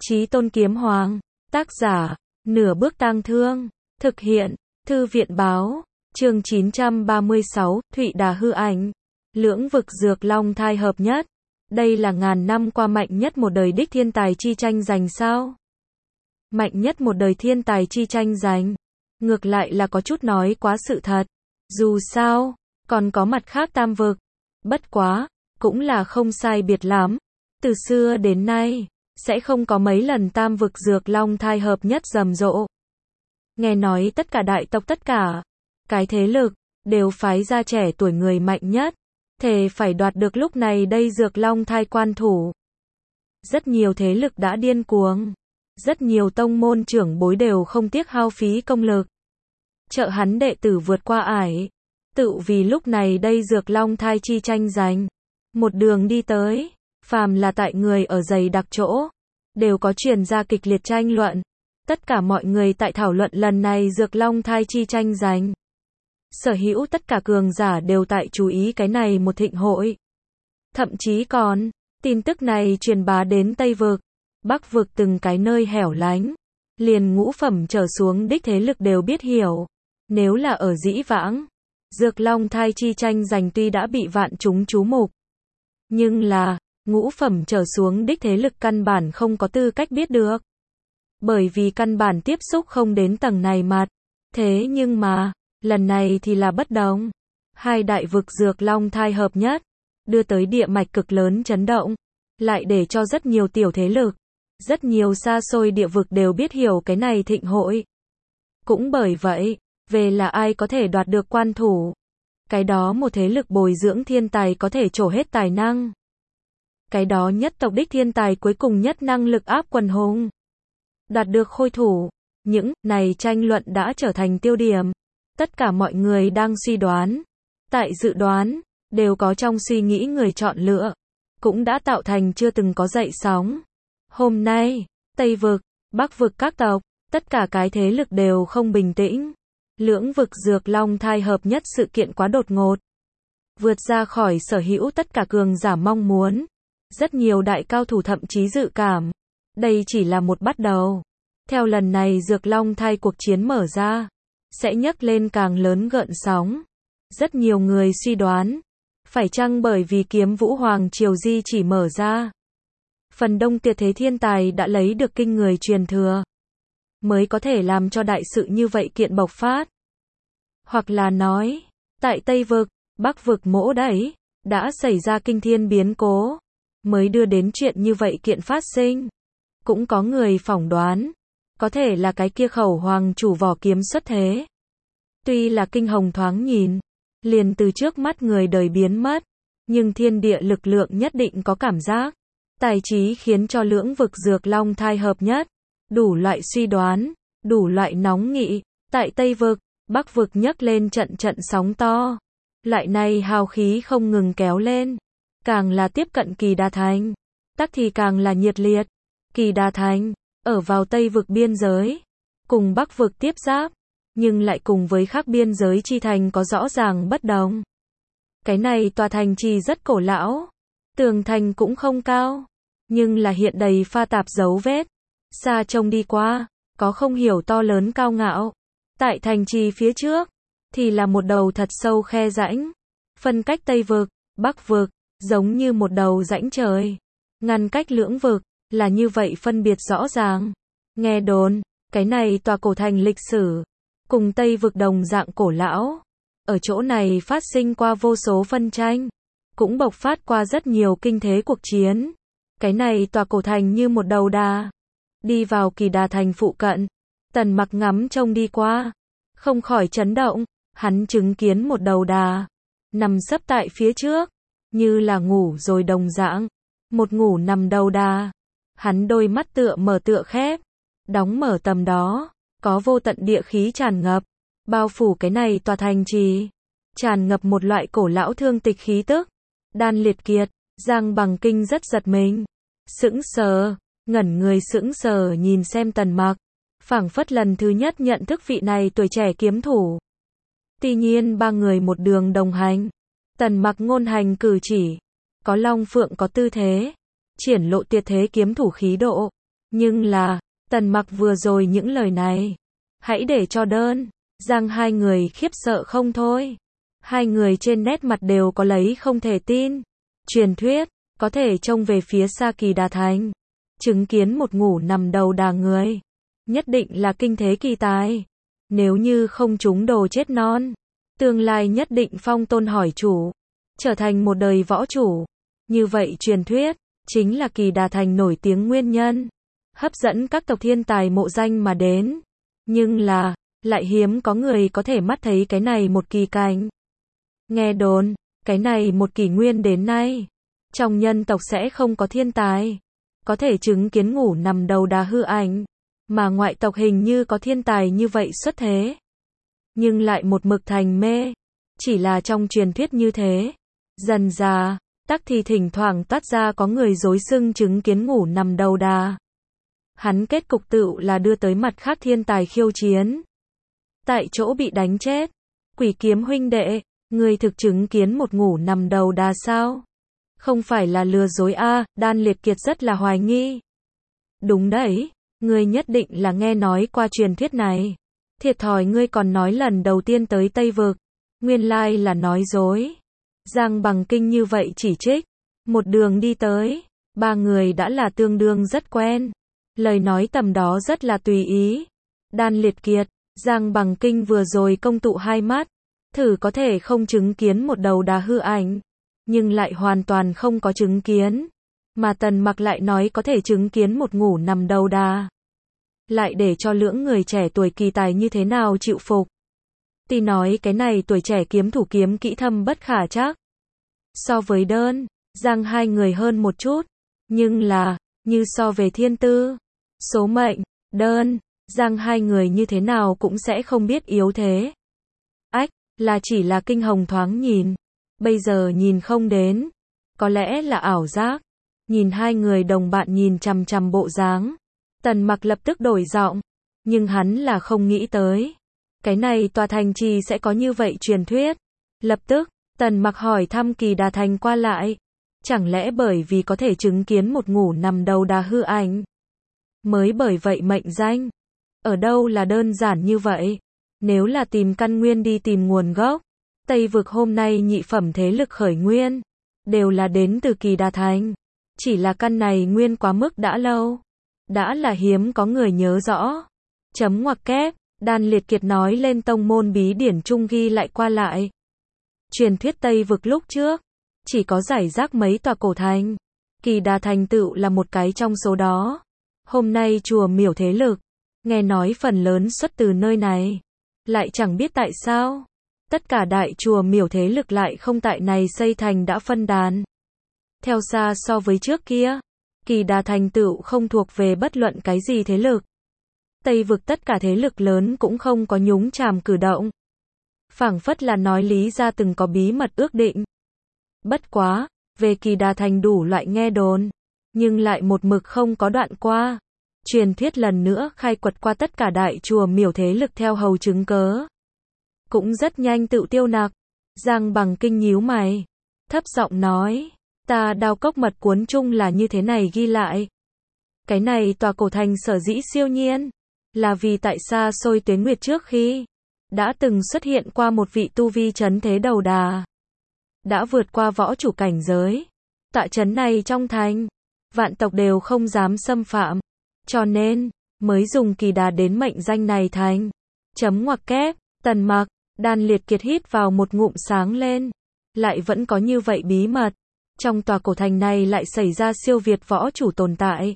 Chí Tôn Kiếm Hoàng, tác giả, Nửa Bước Tang Thương, thực hiện, Thư viện báo, chương 936, Thụy Đà hư ảnh, lưỡng vực dược long thai hợp nhất. Đây là ngàn năm qua mạnh nhất một đời đích thiên tài chi tranh giành sao? Mạnh nhất một đời thiên tài chi tranh giành. Ngược lại là có chút nói quá sự thật. Dù sao, còn có mặt khác tam vực. Bất quá, cũng là không sai biệt lắm. Từ xưa đến nay, sẽ không có mấy lần tam vực dược long thai hợp nhất rầm rộ. Nghe nói tất cả đại tộc tất cả cái thế lực đều phái ra trẻ tuổi người mạnh nhất, thề phải đoạt được lúc này đây dược long thai quan thủ. Rất nhiều thế lực đã điên cuồng, rất nhiều tông môn trưởng bối đều không tiếc hao phí công lực trợ hắn đệ tử vượt qua ải, tự vì lúc này đây dược long thai chi tranh giành. Một đường đi tới, phàm là tại người ở dày đặc chỗ, đều có truyền ra kịch liệt tranh luận. Tất cả mọi người tại thảo luận lần này dược long thai chi tranh giành. Sở hữu tất cả cường giả đều tại chú ý cái này một thịnh hội. Thậm chí còn, tin tức này truyền bá đến Tây vực, Bắc vực từng cái nơi hẻo lánh. Liền ngũ phẩm trở xuống đích thế lực đều biết hiểu. Nếu là ở dĩ vãng, dược long thai chi tranh giành tuy đã bị vạn chúng chú mục, nhưng là, ngũ phẩm trở xuống đích thế lực căn bản không có tư cách biết được. Bởi vì căn bản tiếp xúc không đến tầng này mặt. Thế nhưng mà, lần này thì là bất đồng. Hai đại vực dược long thai hợp nhất, đưa tới địa mạch cực lớn chấn động, lại để cho rất nhiều tiểu thế lực, rất nhiều xa xôi địa vực đều biết hiểu cái này thịnh hội. Cũng bởi vậy, về là ai có thể đoạt được quan thủ. Cái đó một thế lực bồi dưỡng thiên tài có thể trổ hết tài năng. Cái đó nhất tộc đích thiên tài cuối cùng nhất năng lực áp quần hùng. Đạt được khôi thủ. Những này tranh luận đã trở thành tiêu điểm. Tất cả mọi người đang suy đoán. Tại dự đoán, đều có trong suy nghĩ người chọn lựa. Cũng đã tạo thành chưa từng có dậy sóng. Hôm nay, Tây vực, Bắc vực các tộc, tất cả cái thế lực đều không bình tĩnh. Lưỡng vực dược long thai hợp nhất sự kiện quá đột ngột. Vượt ra khỏi sở hữu tất cả cường giả mong muốn. Rất nhiều đại cao thủ thậm chí dự cảm. Đây chỉ là một bắt đầu. Theo lần này dược long thai cuộc chiến mở ra, sẽ nhấc lên càng lớn gợn sóng. Rất nhiều người suy đoán, phải chăng bởi vì kiếm vũ hoàng triều di chỉ mở ra, phần đông tuyệt thế thiên tài đã lấy được kinh người truyền thừa, mới có thể làm cho đại sự như vậy kiện bộc phát. Hoặc là nói, tại Tây vực, Bắc vực mỗ đẩy, đã xảy ra kinh thiên biến cố, mới đưa đến chuyện như vậy kiện phát sinh. Cũng có người phỏng đoán, có thể là cái kia khẩu hoàng chủ vỏ kiếm xuất thế. Tuy là kinh hồng thoáng nhìn, liền từ trước mắt người đời biến mất, nhưng thiên địa lực lượng nhất định có cảm giác. Tài trí khiến cho lưỡng vực dược long thai hợp nhất. Đủ loại suy đoán, đủ loại nóng nghị, tại Tây vực, Bắc vực nhấc lên trận trận sóng to. Loại này hào khí không ngừng kéo lên. Càng là tiếp cận Kỳ Đà Thành, tắc thì càng là nhiệt liệt. Kỳ Đà Thành, ở vào Tây vực biên giới, cùng Bắc vực tiếp giáp, nhưng lại cùng với khác biên giới chi thành có rõ ràng bất đồng. Cái này tòa thành trì rất cổ lão, tường thành cũng không cao, nhưng là hiện đầy pha tạp dấu vết. Xa trông đi qua, có không hiểu to lớn cao ngạo. Tại thành trì phía trước, thì là một đầu thật sâu khe rãnh, phân cách Tây vực, Bắc vực, giống như một đầu rãnh trời. Ngăn cách lưỡng vực, là như vậy phân biệt rõ ràng. Nghe đồn, cái này tòa cổ thành lịch sử, cùng Tây vực đồng dạng cổ lão. Ở chỗ này phát sinh qua vô số phân tranh, cũng bộc phát qua rất nhiều kinh thế cuộc chiến. Cái này tòa cổ thành như một đầu đà. Đi vào Kỳ Đà Thành phụ cận, Tần Mặc ngắm trông đi qua, không khỏi chấn động. Hắn chứng kiến một đầu đà, nằm sấp tại phía trước, như là ngủ rồi đồng dạng. Một ngủ nằm đầu đà. Hắn đôi mắt tựa mở tựa khép, đóng mở tầm đó, có vô tận địa khí tràn ngập, bao phủ cái này tòa thành trì, tràn ngập một loại cổ lão thương tịch khí tức. Đan Liệt Kiệt, Giang Bằng Kinh rất giật mình, sững sờ, ngẩn người sững sờ nhìn xem Tần Mặc, phảng phất lần thứ nhất nhận thức vị này tuổi trẻ kiếm thủ. Tuy nhiên ba người một đường đồng hành, Tần Mặc ngôn hành cử chỉ, có long phượng có tư thế, triển lộ tuyệt thế kiếm thủ khí độ. Nhưng là, Tần Mặc vừa rồi những lời này, hãy để cho đơn, Giang hai người khiếp sợ không thôi. Hai người trên nét mặt đều có lấy không thể tin. Truyền thuyết, có thể trông về phía xa Kỳ Đà Thành, chứng kiến một ngủ nằm đầu đà người. Nhất định là kinh thế kỳ tài. Nếu như không trúng đồ chết non, tương lai nhất định phong tôn hỏi chủ, trở thành một đời võ chủ. Như vậy truyền thuyết, chính là Kỳ Đà Thành nổi tiếng nguyên nhân, hấp dẫn các tộc thiên tài mộ danh mà đến. Nhưng là, lại hiếm có người có thể mắt thấy cái này một kỳ cảnh. Nghe đồn, cái này một kỷ nguyên đến nay, trong nhân tộc sẽ không có thiên tài có thể chứng kiến ngủ nằm đầu đà hư ảnh, mà ngoại tộc hình như có thiên tài như vậy xuất thế. Nhưng lại một mực thành mê, chỉ là trong truyền thuyết như thế. Dần dà, tắc thì thỉnh thoảng toát ra có người dối xưng chứng kiến ngủ nằm đầu đà. Hắn kết cục tựu là đưa tới mặt khác thiên tài khiêu chiến, tại chỗ bị đánh chết. Quỷ Kiếm huynh đệ, ngươi thực chứng kiến một ngủ nằm đầu đà sao? Không phải là lừa dối a? Đan Liệt Kiệt rất là hoài nghi. Đúng đấy, ngươi nhất định là nghe nói qua truyền thuyết này. Thiệt thòi ngươi còn nói lần đầu tiên tới Tây Vực, nguyên lai là nói dối. Giang Bằng Kinh như vậy chỉ trích. Một đường đi tới, ba người đã là tương đương rất quen. Lời nói tầm đó rất là tùy ý. Đan Liệt Kiệt, Giang Bằng Kinh vừa rồi công tụ hai mắt, thử có thể không chứng kiến một đầu đà hư ảnh, nhưng lại hoàn toàn không có chứng kiến. Mà Tần Mặc lại nói có thể chứng kiến một ngủ nằm đầu đà. Lại để cho lưỡng người trẻ tuổi kỳ tài như thế nào chịu phục. Tuy nói cái này tuổi trẻ kiếm thủ kiếm kỹ thâm bất khả trắc. So với đơn, Giang hai người hơn một chút. Nhưng là, như so về thiên tư, số mệnh, đơn, Giang hai người như thế nào cũng sẽ không biết yếu thế. Ách, là chỉ là kinh hồng thoáng nhìn. Bây giờ nhìn không đến. Có lẽ là ảo giác. Nhìn hai người đồng bạn nhìn chằm chằm bộ dáng, Tần Mặc lập tức đổi giọng. Nhưng hắn là không nghĩ tới, cái này tòa thành trì sẽ có như vậy truyền thuyết. Lập tức, Tần Mặc hỏi thăm Kỳ Đà Thành qua lại. Chẳng lẽ bởi vì có thể chứng kiến một ngủ nằm đầu đà hư ảnh, mới bởi vậy mệnh danh? Ở đâu là đơn giản như vậy? Nếu là tìm căn nguyên đi tìm nguồn gốc, Tây Vực hôm nay nhị phẩm thế lực khởi nguyên, đều là đến từ Kỳ Đà Thành. Chỉ là căn này nguyên quá mức đã lâu, đã là hiếm có người nhớ rõ. Chấm ngoặc kép, Đan Liệt Kiệt nói lên tông môn bí điển chung ghi lại qua lại. Truyền thuyết Tây Vực lúc trước, chỉ có giải rác mấy tòa cổ thành. Kỳ Đà Thành tựu là một cái trong số đó. Hôm nay chùa miểu thế lực, nghe nói phần lớn xuất từ nơi này. Lại chẳng biết tại sao, tất cả đại chùa miểu thế lực lại không tại này xây thành đã phân đàn. Theo xa so với trước kia, Kỳ Đà Thành tựu không thuộc về bất luận cái gì thế lực. Tây Vực tất cả thế lực lớn cũng không có nhúng chàm cử động. Phảng phất là nói lý ra từng có bí mật ước định. Bất quá, về Kỳ Đà Thành đủ loại nghe đồn, nhưng lại một mực không có đoạn qua. Truyền thuyết lần nữa khai quật qua tất cả đại chùa miểu thế lực theo hầu chứng cớ. Cũng rất nhanh tự tiêu nặc. Giang Bằng Kinh nhíu mày, thấp giọng nói, ta Đao Cốc mật cuốn chung là như thế này ghi lại. Cái này tòa cổ thành sở dĩ siêu nhiên, là vì tại xa xôi Tuế Nguyệt trước khi, đã từng xuất hiện qua một vị tu vi trấn thế đầu đà. Đã vượt qua võ chủ cảnh giới. Tọa trấn này trong thành, vạn tộc đều không dám xâm phạm. Cho nên, mới dùng Kỳ Đà đến mệnh danh này thành. Chấm ngoặc kép, Tần Mặc, Đan Liệt Kiệt hít vào một ngụm sáng lên. Lại vẫn có như vậy bí mật. Trong tòa cổ thành này lại xảy ra siêu việt võ chủ tồn tại.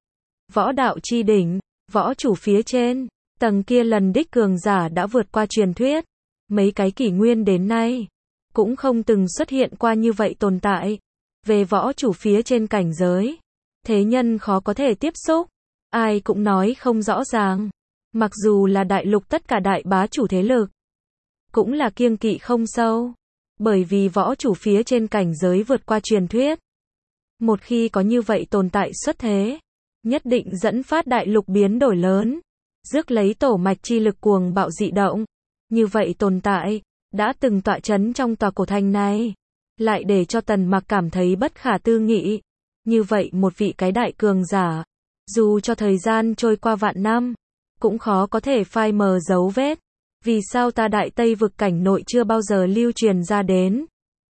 Võ đạo chi đỉnh, võ chủ phía trên, tầng kia lần đích cường giả đã vượt qua truyền thuyết. Mấy cái kỷ nguyên đến nay, cũng không từng xuất hiện qua như vậy tồn tại. Về võ chủ phía trên cảnh giới, thế nhân khó có thể tiếp xúc. Ai cũng nói không rõ ràng. Mặc dù là đại lục tất cả đại bá chủ thế lực, cũng là kiêng kỵ không sâu. Bởi vì võ chủ phía trên cảnh giới vượt qua truyền thuyết. Một khi có như vậy tồn tại xuất thế, nhất định dẫn phát đại lục biến đổi lớn. Rước lấy tổ mạch chi lực cuồng bạo dị động. Như vậy tồn tại, đã từng tọa trấn trong tòa cổ thành này. Lại để cho Tần Mặc cảm thấy bất khả tư nghị. Như vậy một vị cái đại cường giả, Dù cho thời gian trôi qua vạn năm, cũng khó có thể phai mờ dấu vết. Vì sao ta Đại Tây vực cảnh nội chưa bao giờ lưu truyền ra đến?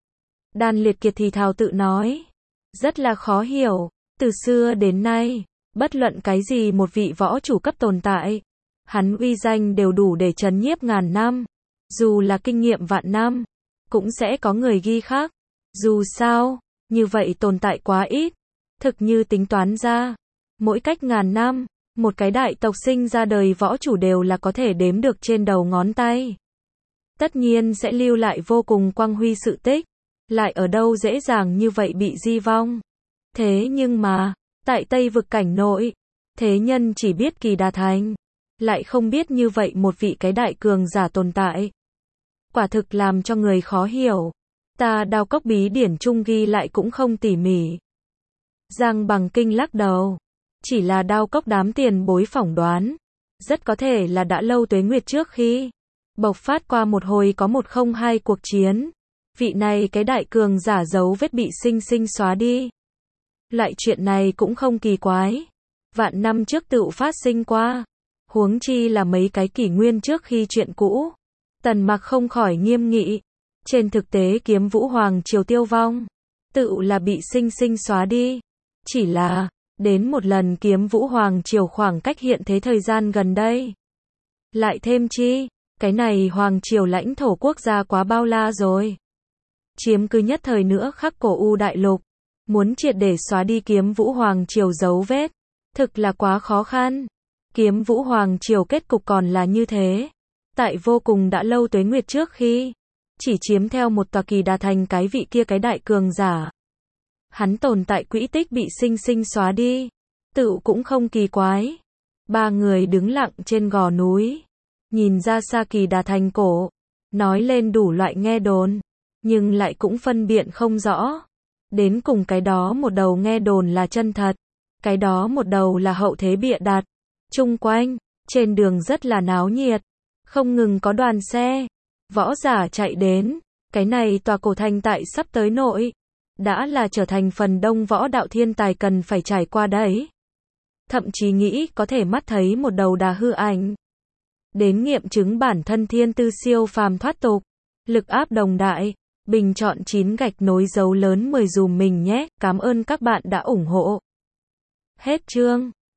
Đan Liệt Kiệt thì thào tự nói. Rất là khó hiểu. Từ xưa đến nay, bất luận cái gì một vị võ chủ cấp tồn tại, hắn uy danh đều đủ để trấn nhiếp ngàn năm. Dù là kinh nghiệm vạn năm, cũng sẽ có người ghi khác. Dù sao, như vậy tồn tại quá ít. Thực như tính toán ra, mỗi cách ngàn năm, một cái đại tộc sinh ra đời võ chủ đều là có thể đếm được trên đầu ngón tay. Tất nhiên sẽ lưu lại vô cùng quang huy sự tích, lại ở đâu dễ dàng như vậy bị di vong. Thế nhưng mà, tại Tây vực cảnh nội, thế nhân chỉ biết Kỳ Đà Thành, lại không biết như vậy một vị cái đại cường giả tồn tại. Quả thực làm cho người khó hiểu. Ta Đao Cốc bí điển chung ghi lại cũng không tỉ mỉ. Giang Bằng Kinh lắc đầu. Chỉ là Đao Cốc đám tiền bối phỏng đoán. Rất có thể là đã lâu tuế nguyệt trước khi bộc phát qua một hồi có 102 cuộc chiến. Vị này cái đại cường giả dấu vết bị sinh sinh xóa đi. Loại chuyện này cũng không kỳ quái. Vạn năm trước tự phát sinh qua. Huống chi là mấy cái kỷ nguyên trước khi chuyện cũ. Tần Mặc không khỏi nghiêm nghị. Trên thực tế Kiếm Vũ Hoàng triều tiêu vong, tự là bị sinh sinh xóa đi. Chỉ là, đến một lần Kiếm Vũ Hoàng triều khoảng cách hiện thế thời gian gần đây. Lại thêm chi, cái này Hoàng triều lãnh thổ quốc gia quá bao la rồi. Chiếm cứ nhất thời nữa khắc cổ U đại lục. Muốn triệt để xóa đi Kiếm Vũ Hoàng triều dấu vết, thực là quá khó khăn. Kiếm Vũ Hoàng triều kết cục còn là như thế. Tại vô cùng đã lâu tuế nguyệt trước khi chỉ chiếm theo một tòa Kỳ Đà Thành cái vị kia cái đại cường giả. Hắn tồn tại quỹ tích bị sinh sinh xóa đi. Tự cũng không kỳ quái. Ba người đứng lặng trên gò núi. Nhìn ra xa Kỳ Đà Thành cổ. Nói lên đủ loại nghe đồn. Nhưng lại cũng phân biện không rõ. Đến cùng cái đó một đầu nghe đồn là chân thật. Cái đó một đầu là hậu thế bịa đặt. Chung quanh, trên đường rất là náo nhiệt. Không ngừng có đoàn xe. Võ giả chạy đến. Cái này tòa cổ thành tại sắp tới nội. Đã là trở thành phần đông võ đạo thiên tài cần phải trải qua đấy. Thậm chí nghĩ có thể mắt thấy một đầu đà hư ảnh. Đến nghiệm chứng bản thân thiên tư siêu phàm thoát tục. Lực áp đồng đại. Bình chọn 9 gạch nối dấu lớn 10 dùm mình nhé. Cảm ơn các bạn đã ủng hộ. Hết chương.